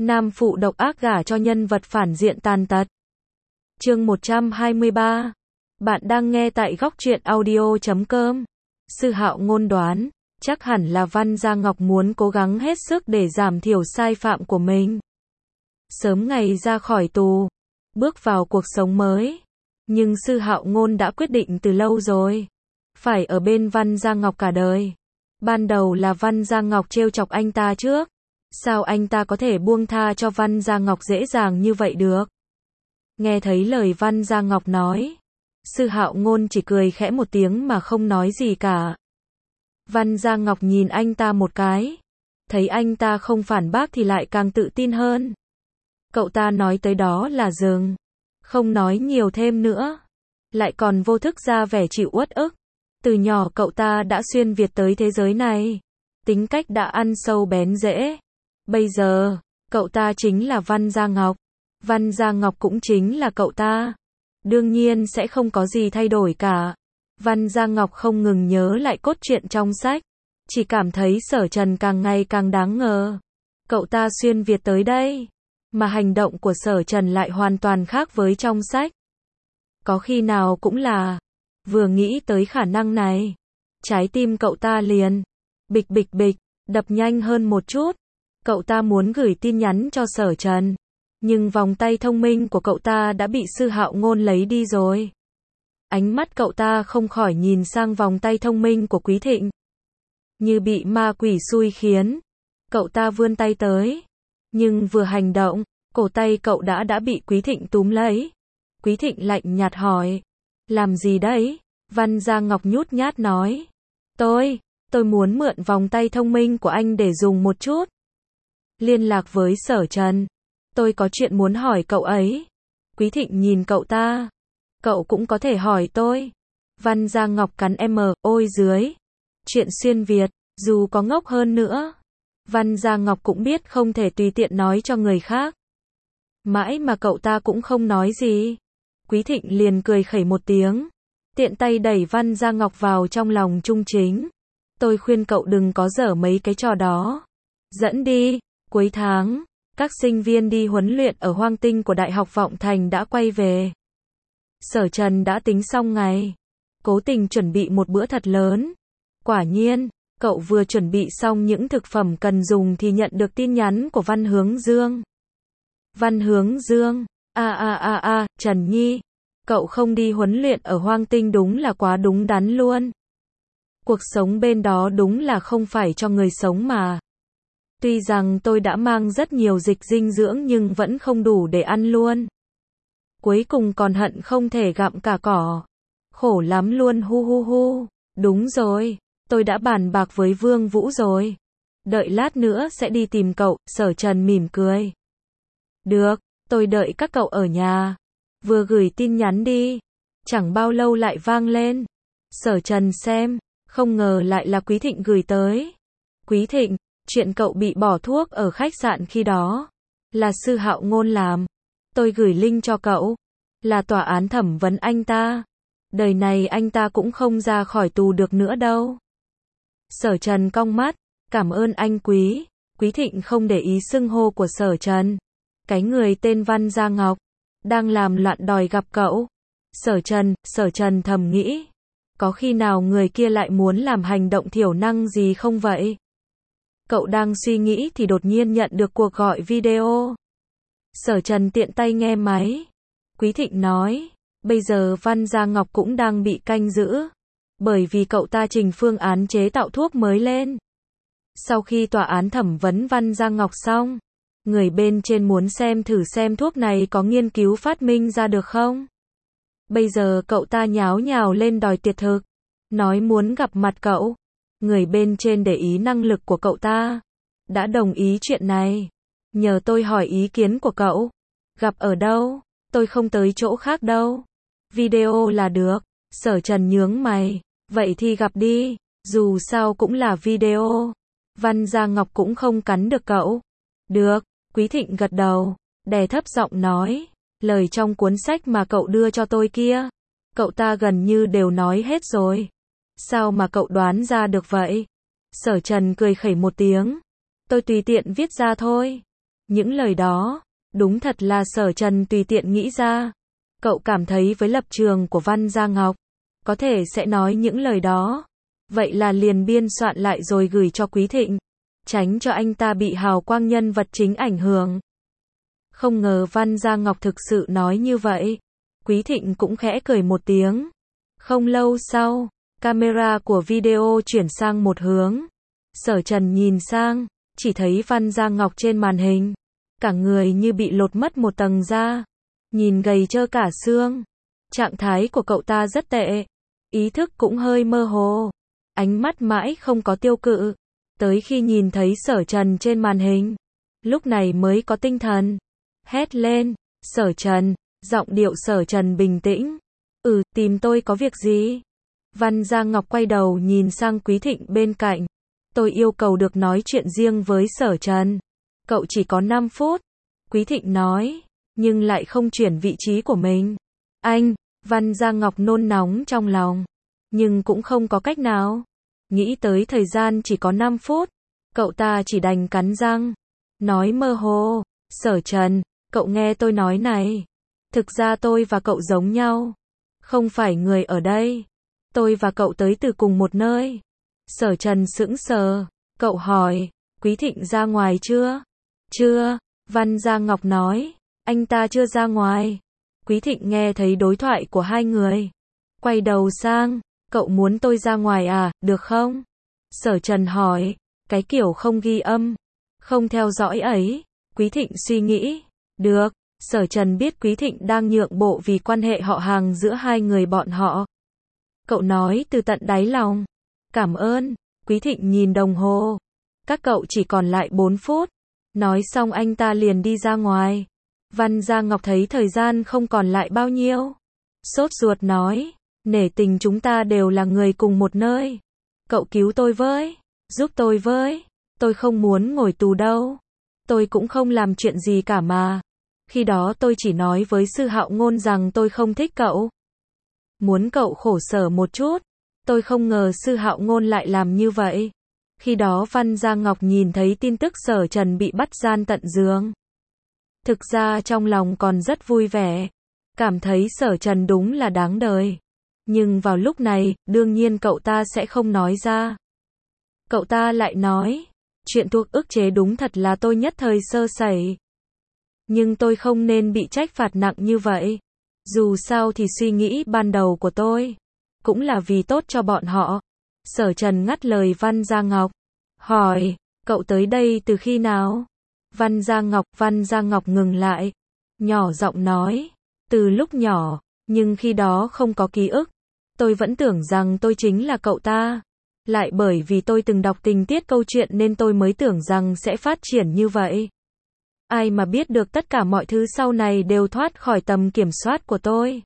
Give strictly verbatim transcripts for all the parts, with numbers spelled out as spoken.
Nam phụ độc ác gả cho nhân vật phản diện tàn tật. Chương một trăm hai mươi ba. Bạn đang nghe tại góc truyện audio chấm com. Sư Hạo Ngôn đoán, chắc hẳn là Văn Gia Ngọc muốn cố gắng hết sức để giảm thiểu sai phạm của mình. Sớm ngày ra khỏi tù, bước vào cuộc sống mới. Nhưng Sư Hạo Ngôn đã quyết định từ lâu rồi, phải ở bên Văn Gia Ngọc cả đời. Ban đầu là Văn Gia Ngọc trêu chọc anh ta trước. Sao anh ta có thể buông tha cho Văn Gia Ngọc dễ dàng như vậy được? Nghe thấy lời Văn Gia Ngọc nói, Sư Hạo Ngôn chỉ cười khẽ một tiếng mà không nói gì cả. Văn Gia Ngọc nhìn anh ta một cái, thấy anh ta không phản bác thì lại càng tự tin hơn. Cậu ta nói tới đó là dừng, không nói nhiều thêm nữa, lại còn vô thức ra vẻ chịu uất ức. Từ nhỏ cậu ta đã xuyên Việt tới thế giới này, tính cách đã ăn sâu bén rễ. Bây giờ, cậu ta chính là Văn Gia Ngọc, Văn Gia Ngọc cũng chính là cậu ta. Đương nhiên sẽ không có gì thay đổi cả. Văn Gia Ngọc không ngừng nhớ lại cốt truyện trong sách, chỉ cảm thấy Sở Trần càng ngày càng đáng ngờ. Cậu ta xuyên Việt tới đây, mà hành động của Sở Trần lại hoàn toàn khác với trong sách. Có khi nào cũng là, vừa nghĩ tới khả năng này, trái tim cậu ta liền bịch bịch bịch, đập nhanh hơn một chút. Cậu ta muốn gửi tin nhắn cho Sở Trần, nhưng vòng tay thông minh của cậu ta đã bị Sư Hạo Ngôn lấy đi rồi. Ánh mắt cậu ta không khỏi nhìn sang vòng tay thông minh của Quý Thịnh. Như bị ma quỷ xui khiến, cậu ta vươn tay tới, nhưng vừa hành động, cổ tay cậu đã đã bị Quý Thịnh túm lấy. Quý Thịnh lạnh nhạt hỏi, làm gì đấy? Văn Gia Ngọc nhút nhát nói, tôi, tôi muốn mượn vòng tay thông minh của anh để dùng một chút. Liên lạc với Sở Trần, tôi có chuyện muốn hỏi cậu ấy. Quý Thịnh nhìn cậu ta, cậu cũng có thể hỏi tôi. Văn Gia Ngọc cắn em, ôi dưới. Chuyện xuyên Việt, dù có ngốc hơn nữa, Văn Gia Ngọc cũng biết không thể tùy tiện nói cho người khác. Mãi mà cậu ta cũng không nói gì. Quý Thịnh liền cười khẩy một tiếng, tiện tay đẩy Văn Gia Ngọc vào trong lòng Trung Chính. Tôi khuyên cậu đừng có dở mấy cái trò đó. Dẫn đi. Cuối tháng, các sinh viên đi huấn luyện ở Hoang Tinh của Đại học Vọng Thành đã quay về. Sở Trần đã tính xong ngày, cố tình chuẩn bị một bữa thật lớn. Quả nhiên, cậu vừa chuẩn bị xong những thực phẩm cần dùng thì nhận được tin nhắn của Văn Hướng Dương. Văn Hướng Dương, a a a a, Trần Nhi, cậu không đi huấn luyện ở Hoang Tinh đúng là quá đúng đắn luôn. Cuộc sống bên đó đúng là không phải cho người sống mà. Tuy rằng tôi đã mang rất nhiều dịch dinh dưỡng nhưng vẫn không đủ để ăn luôn. Cuối cùng còn hận không thể gặm cả cỏ. Khổ lắm luôn hu hu hu. Đúng rồi, tôi đã bàn bạc với Vương Vũ rồi. Đợi lát nữa sẽ đi tìm cậu, Sở Trần mỉm cười. Được, tôi đợi các cậu ở nhà. Vừa gửi tin nhắn đi, chẳng bao lâu lại vang lên. Sở Trần xem, không ngờ lại là Quý Thịnh gửi tới. Quý Thịnh, chuyện cậu bị bỏ thuốc ở khách sạn khi đó, là Sư Hạo Ngôn làm. Tôi gửi link cho cậu, là tòa án thẩm vấn anh ta. Đời này anh ta cũng không ra khỏi tù được nữa đâu. Sở Trần cong mắt, cảm ơn anh Quý. Quý Thịnh không để ý xưng hô của Sở Trần. Cái người tên Văn Gia Ngọc, đang làm loạn đòi gặp cậu. Sở Trần, Sở Trần thầm nghĩ, có khi nào người kia lại muốn làm hành động thiểu năng gì không vậy? Cậu đang suy nghĩ thì đột nhiên nhận được cuộc gọi video. Sở Trần tiện tay nghe máy. Quý Thịnh nói, bây giờ Văn Gia Ngọc cũng đang bị canh giữ, bởi vì cậu ta trình phương án chế tạo thuốc mới lên. Sau khi tòa án thẩm vấn Văn Gia Ngọc xong, người bên trên muốn xem thử xem thuốc này có nghiên cứu phát minh ra được không. Bây giờ cậu ta nháo nhào lên đòi tiệt thực, nói muốn gặp mặt cậu. Người bên trên để ý năng lực của cậu ta, đã đồng ý chuyện này. Nhờ tôi hỏi ý kiến của cậu. Gặp ở đâu? Tôi không tới chỗ khác đâu. Video là được. Sở Trần nhướng mày. Vậy thì gặp đi. Dù sao cũng là video. Văn Gia Ngọc cũng không cắn được cậu. Được. Quý Thịnh gật đầu, đè thấp giọng nói. Lời trong cuốn sách mà cậu đưa cho tôi kia, cậu ta gần như đều nói hết rồi. Sao mà cậu đoán ra được vậy? Sở Trần cười khẩy một tiếng. Tôi tùy tiện viết ra thôi. Những lời đó, đúng thật là Sở Trần tùy tiện nghĩ ra. Cậu cảm thấy với lập trường của Văn Gia Ngọc, có thể sẽ nói những lời đó. Vậy là liền biên soạn lại rồi gửi cho Quý Thịnh, tránh cho anh ta bị hào quang nhân vật chính ảnh hưởng. Không ngờ Văn Gia Ngọc thực sự nói như vậy. Quý Thịnh cũng khẽ cười một tiếng. Không lâu sau, camera của video chuyển sang một hướng. Sở Trần nhìn sang, chỉ thấy Văn Gia Ngọc trên màn hình. Cả người như bị lột mất một tầng da. Nhìn gầy trơ cả xương. Trạng thái của cậu ta rất tệ. Ý thức cũng hơi mơ hồ. Ánh mắt mãi không có tiêu cự. Tới khi nhìn thấy Sở Trần trên màn hình, lúc này mới có tinh thần. Hét lên, Sở Trần, giọng điệu Sở Trần bình tĩnh. Ừ, tìm tôi có việc gì? Văn Gia Ngọc quay đầu nhìn sang Quý Thịnh bên cạnh. Tôi yêu cầu được nói chuyện riêng với Sở Trần. Cậu chỉ có năm phút. Quý Thịnh nói, nhưng lại không chuyển vị trí của mình. Anh, Văn Gia Ngọc nôn nóng trong lòng. Nhưng cũng không có cách nào. Nghĩ tới thời gian chỉ có năm phút. Cậu ta chỉ đành cắn răng. Nói mơ hồ, Sở Trần, cậu nghe tôi nói này. Thực ra tôi và cậu giống nhau. Không phải người ở đây. Tôi và cậu tới từ cùng một nơi. Sở Trần sững sờ. Cậu hỏi, Quý Thịnh ra ngoài chưa? Chưa, Văn Gia Ngọc nói. Anh ta chưa ra ngoài. Quý Thịnh nghe thấy đối thoại của hai người. Quay đầu sang, cậu muốn tôi ra ngoài à, được không? Sở Trần hỏi, cái kiểu không ghi âm, không theo dõi ấy. Quý Thịnh suy nghĩ, được. Sở Trần biết Quý Thịnh đang nhượng bộ vì quan hệ họ hàng giữa hai người bọn họ. Cậu nói từ tận đáy lòng. Cảm ơn. Quý Thịnh nhìn đồng hồ. Các cậu chỉ còn lại bốn phút. Nói xong anh ta liền đi ra ngoài. Văn Gia Ngọc thấy thời gian không còn lại bao nhiêu. Sốt ruột nói, nể tình chúng ta đều là người cùng một nơi. Cậu cứu tôi với, giúp tôi với. Tôi không muốn ngồi tù đâu. Tôi cũng không làm chuyện gì cả mà. Khi đó tôi chỉ nói với Sư Hạo Ngôn rằng tôi không thích cậu. Muốn cậu khổ sở một chút. Tôi không ngờ Sư Hạo Ngôn lại làm như vậy. Khi đó Văn Gia Ngọc nhìn thấy tin tức Sở Trần bị bắt gian tận giường. Thực ra trong lòng còn rất vui vẻ. Cảm thấy Sở Trần đúng là đáng đời. Nhưng vào lúc này, đương nhiên cậu ta sẽ không nói ra. Cậu ta lại nói, chuyện thuộc ức chế đúng thật là tôi nhất thời sơ sẩy. Nhưng tôi không nên bị trách phạt nặng như vậy. Dù sao thì suy nghĩ ban đầu của tôi cũng là vì tốt cho bọn họ. Sở Trần ngắt lời Văn Gia Ngọc. Hỏi, cậu tới đây từ khi nào? Văn Gia Ngọc, Văn Gia Ngọc ngừng lại. Nhỏ giọng nói, từ lúc nhỏ, nhưng khi đó không có ký ức. Tôi vẫn tưởng rằng tôi chính là cậu ta. Lại bởi vì tôi từng đọc tình tiết câu chuyện nên tôi mới tưởng rằng sẽ phát triển như vậy. Ai mà biết được tất cả mọi thứ sau này đều thoát khỏi tầm kiểm soát của tôi.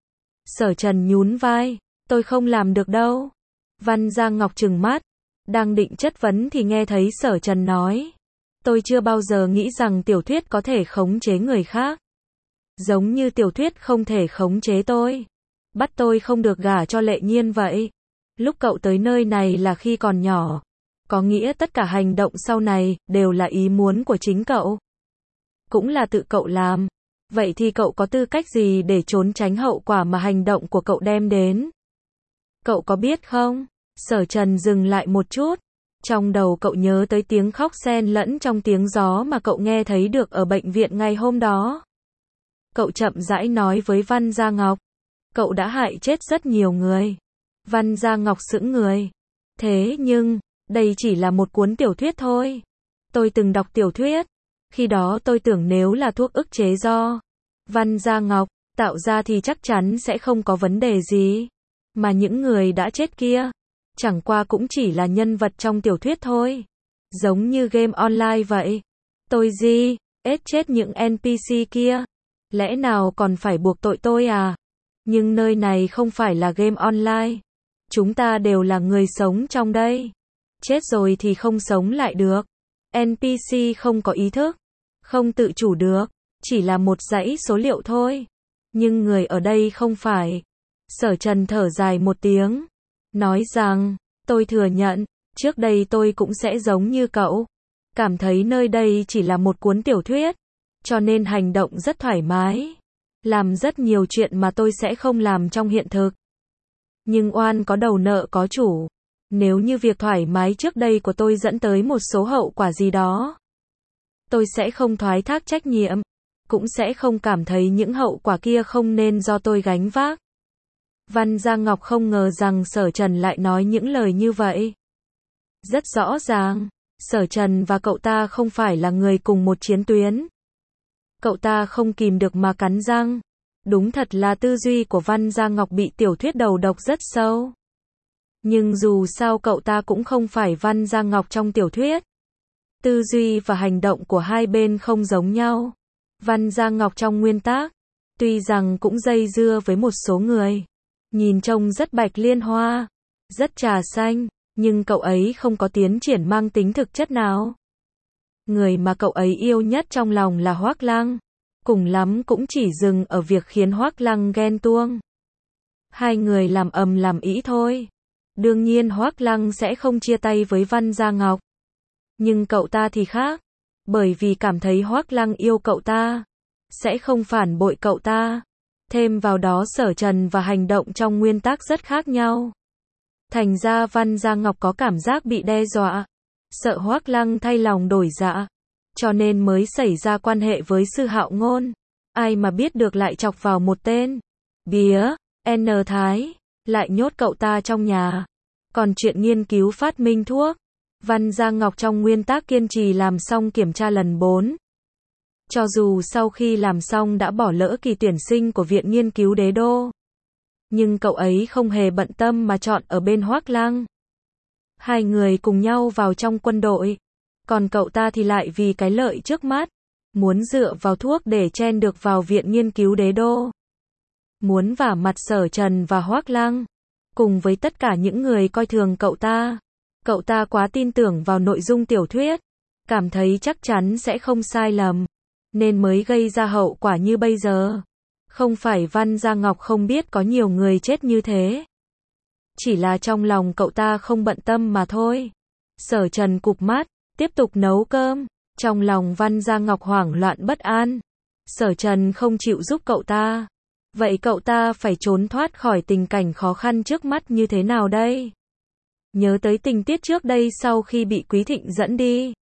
Sở Trần nhún vai, tôi không làm được đâu. Văn Gia Ngọc trừng mắt, đang định chất vấn thì nghe thấy Sở Trần nói. Tôi chưa bao giờ nghĩ rằng tiểu thuyết có thể khống chế người khác. Giống như tiểu thuyết không thể khống chế tôi. Bắt tôi không được gả cho Lệ Nhiên vậy. Lúc cậu tới nơi này là khi còn nhỏ. Có nghĩa tất cả hành động sau này đều là ý muốn của chính cậu. Cũng là tự cậu làm. Vậy thì cậu có tư cách gì để trốn tránh hậu quả mà hành động của cậu đem đến? Cậu có biết không? Sở Trần dừng lại một chút. Trong đầu cậu nhớ tới tiếng khóc xen lẫn trong tiếng gió mà cậu nghe thấy được ở bệnh viện ngày hôm đó. Cậu chậm rãi nói với Văn Gia Ngọc. Cậu đã hại chết rất nhiều người. Văn Gia Ngọc sững người. Thế nhưng, đây chỉ là một cuốn tiểu thuyết thôi. Tôi từng đọc tiểu thuyết. Khi đó tôi tưởng nếu là thuốc ức chế do Văn Gia Ngọc tạo ra thì chắc chắn sẽ không có vấn đề gì. Mà những người đã chết kia, chẳng qua cũng chỉ là nhân vật trong tiểu thuyết thôi. Giống như game online vậy. Tôi gì, ết chết những en pê xê kia. Lẽ nào còn phải buộc tội tôi à? Nhưng nơi này không phải là game online. Chúng ta đều là người sống trong đây. Chết rồi thì không sống lại được. en pê xê không có ý thức, không tự chủ được, chỉ là một dãy số liệu thôi. Nhưng người ở đây không phải. Sở Trần thở dài một tiếng, nói rằng, tôi thừa nhận, trước đây tôi cũng sẽ giống như cậu. cảm thấy nơi đây chỉ là một cuốn tiểu thuyết, cho nên hành động rất thoải mái, làm rất nhiều chuyện mà tôi sẽ không làm trong hiện thực. Nhưng oan có đầu nợ có chủ, nếu như việc thoải mái trước đây của tôi dẫn tới một số hậu quả gì đó, tôi sẽ không thoái thác trách nhiệm, cũng sẽ không cảm thấy những hậu quả kia không nên do tôi gánh vác. Văn Gia Ngọc không ngờ rằng Sở Trần lại nói những lời như vậy. Rất rõ ràng, Sở Trần và cậu ta không phải là người cùng một chiến tuyến. Cậu ta không kìm được mà cắn răng. Đúng thật là tư duy của Văn Gia Ngọc bị tiểu thuyết đầu độc rất sâu. Nhưng dù sao cậu ta cũng không phải Văn Gia Ngọc trong tiểu thuyết. Tư duy và hành động của hai bên không giống nhau. Văn Gia Ngọc trong nguyên tác, tuy rằng cũng dây dưa với một số người, nhìn trông rất bạch liên hoa, rất trà xanh, nhưng cậu ấy không có tiến triển mang tính thực chất nào. Người mà cậu ấy yêu nhất trong lòng là Hoác Lăng, cùng lắm cũng chỉ dừng ở việc khiến Hoác Lăng ghen tuông. Hai người làm ầm làm ĩ thôi. Đương nhiên Hoác Lăng sẽ không chia tay với Văn Gia Ngọc. Nhưng cậu ta thì khác, bởi vì cảm thấy Hoác Lăng yêu cậu ta, sẽ không phản bội cậu ta. Thêm vào đó Sở Trần và hành động trong nguyên tác rất khác nhau. Thành ra Văn Gia Ngọc có cảm giác bị đe dọa, sợ Hoác Lăng thay lòng đổi dạ, cho nên mới xảy ra quan hệ với Sư Hạo Ngôn. Ai mà biết được lại chọc vào một tên bía, N Thái, lại nhốt cậu ta trong nhà. Còn chuyện nghiên cứu phát minh thuốc, Văn Gia Ngọc trong nguyên tác kiên trì làm xong kiểm tra lần bốn. Cho dù sau khi làm xong đã bỏ lỡ kỳ tuyển sinh của Viện Nghiên cứu Đế Đô, nhưng cậu ấy không hề bận tâm mà chọn ở bên Hoác Lăng. Hai người cùng nhau vào trong quân đội, còn cậu ta thì lại vì cái lợi trước mắt, muốn dựa vào thuốc để chen được vào Viện Nghiên cứu Đế Đô. Muốn vả mặt Sở Trần và Hoác Lăng, cùng với tất cả những người coi thường cậu ta. Cậu ta quá tin tưởng vào nội dung tiểu thuyết, cảm thấy chắc chắn sẽ không sai lầm, nên mới gây ra hậu quả như bây giờ. Không phải Văn Gia Ngọc không biết có nhiều người chết như thế, chỉ là trong lòng cậu ta không bận tâm mà thôi. Sở Trần cụp mắt, tiếp tục nấu cơm. Trong lòng Văn Gia Ngọc hoảng loạn bất an. Sở Trần không chịu giúp cậu ta, vậy cậu ta phải trốn thoát khỏi tình cảnh khó khăn trước mắt như thế nào đây? Nhớ tới tình tiết trước đây sau khi bị Quý Thịnh dẫn đi,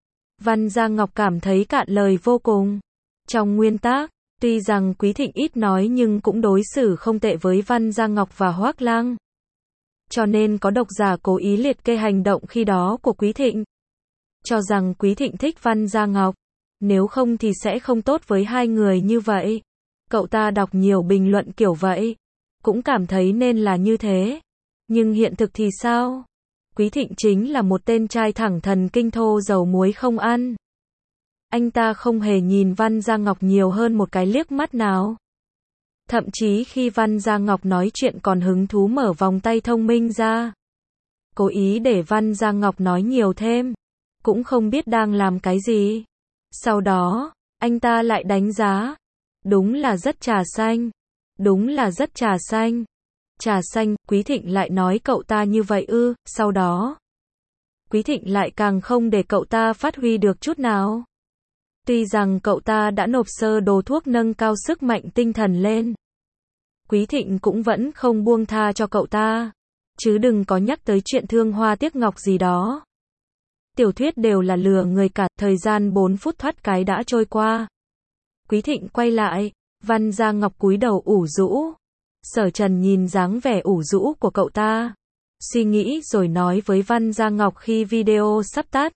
Văn Gia Ngọc cảm thấy cạn lời vô cùng. Trong nguyên tác, tuy rằng Quý Thịnh ít nói nhưng cũng đối xử không tệ với Văn Gia Ngọc và Hoác Lăng. Cho nên có độc giả cố ý liệt kê hành động khi đó của Quý Thịnh, cho rằng Quý Thịnh thích Văn Gia Ngọc, nếu không thì sẽ không tốt với hai người như vậy. Cậu ta đọc nhiều bình luận kiểu vậy, cũng cảm thấy nên là như thế. Nhưng hiện thực thì sao? Quý Thịnh chính là một tên trai thẳng thần kinh thô dầu muối không ăn. Anh ta không hề nhìn Văn Gia Ngọc nhiều hơn một cái liếc mắt nào. Thậm chí khi Văn Gia Ngọc nói chuyện còn hứng thú mở vòng tay thông minh ra, cố ý để Văn Gia Ngọc nói nhiều thêm, cũng không biết đang làm cái gì. Sau đó, anh ta lại đánh giá, đúng là rất trà xanh, đúng là rất trà xanh. Trà xanh, Quý Thịnh lại nói cậu ta như vậy ư, sau đó Quý Thịnh lại càng không để cậu ta phát huy được chút nào. Tuy rằng cậu ta đã nộp sơ đồ thuốc nâng cao sức mạnh tinh thần lên, Quý Thịnh cũng vẫn không buông tha cho cậu ta, chứ đừng có nhắc tới chuyện thương hoa tiếc ngọc gì đó. Tiểu thuyết đều là lừa người cả, thời gian bốn phút thoát cái đã trôi qua. Quý Thịnh quay lại, Văn Gia Ngọc cúi đầu ủ rũ. Sở Trần nhìn dáng vẻ ủ rũ của cậu ta, suy nghĩ rồi nói với Văn Gia Ngọc khi video sắp tắt.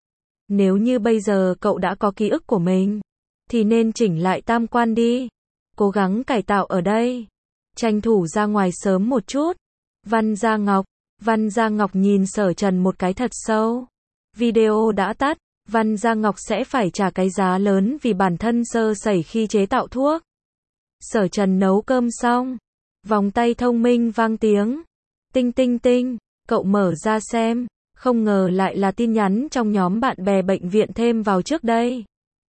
Nếu như bây giờ cậu đã có ký ức của mình, thì nên chỉnh lại tam quan đi. Cố gắng cải tạo ở đây. Tranh thủ ra ngoài sớm một chút. Văn Gia Ngọc. Văn Gia Ngọc nhìn Sở Trần một cái thật sâu. Video đã tắt, Văn Gia Ngọc sẽ phải trả cái giá lớn vì bản thân sơ sẩy khi chế tạo thuốc. Sở Trần nấu cơm xong, vòng tay thông minh vang tiếng. Tinh tinh tinh, cậu mở ra xem, không ngờ lại là tin nhắn trong nhóm bạn bè bệnh viện thêm vào trước đây.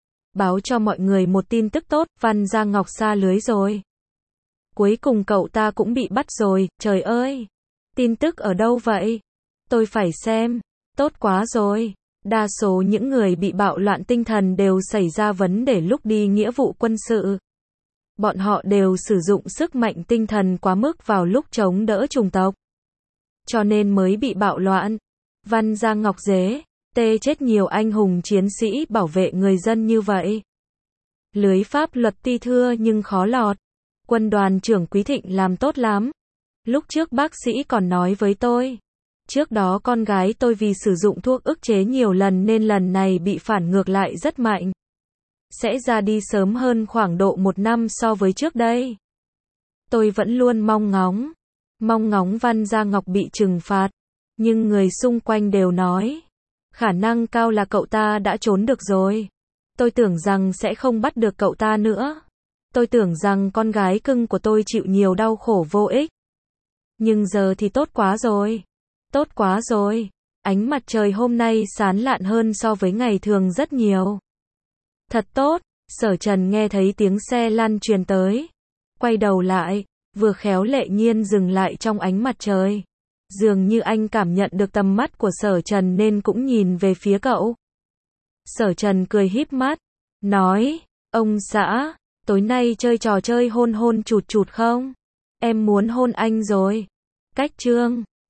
Báo cho mọi người một tin tức tốt, Văn Gia Ngọc sa lưới rồi. Cuối cùng cậu ta cũng bị bắt rồi, trời ơi. Tin tức ở đâu vậy? Tôi phải xem, tốt quá rồi. Đa số những người bị bạo loạn tinh thần đều xảy ra vấn đề lúc đi nghĩa vụ quân sự. Bọn họ đều sử dụng sức mạnh tinh thần quá mức vào lúc chống đỡ chủng tộc. Cho nên mới bị bạo loạn. Văn Giang Ngọc Dế, tê chết nhiều anh hùng chiến sĩ bảo vệ người dân như vậy. Lưới pháp luật ti thưa nhưng khó lọt. Quân đoàn trưởng Quý Thịnh làm tốt lắm. Lúc trước bác sĩ còn nói với tôi. Trước đó con gái tôi vì sử dụng thuốc ức chế nhiều lần nên lần này bị phản ngược lại rất mạnh. Sẽ ra đi sớm hơn khoảng độ một năm so với trước đây. Tôi vẫn luôn mong ngóng. Mong ngóng Văn Gia Ngọc bị trừng phạt. Nhưng người xung quanh đều nói. Khả năng cao là cậu ta đã trốn được rồi. Tôi tưởng rằng sẽ không bắt được cậu ta nữa. Tôi tưởng rằng con gái cưng của tôi chịu nhiều đau khổ vô ích. Nhưng giờ thì tốt quá rồi. Tốt quá rồi. Ánh mặt trời hôm nay sáng lạn hơn so với ngày thường rất nhiều. Thật tốt. Sở Trần nghe thấy tiếng xe lăn truyền tới. Quay đầu lại, vừa khéo Lệ Nhiên dừng lại trong ánh mặt trời. Dường như anh cảm nhận được tầm mắt của Sở Trần nên cũng nhìn về phía cậu. Sở Trần cười híp mắt, nói, ông xã, tối nay chơi trò chơi hôn hôn chụt chụt không? Em muốn hôn anh rồi. Cách chương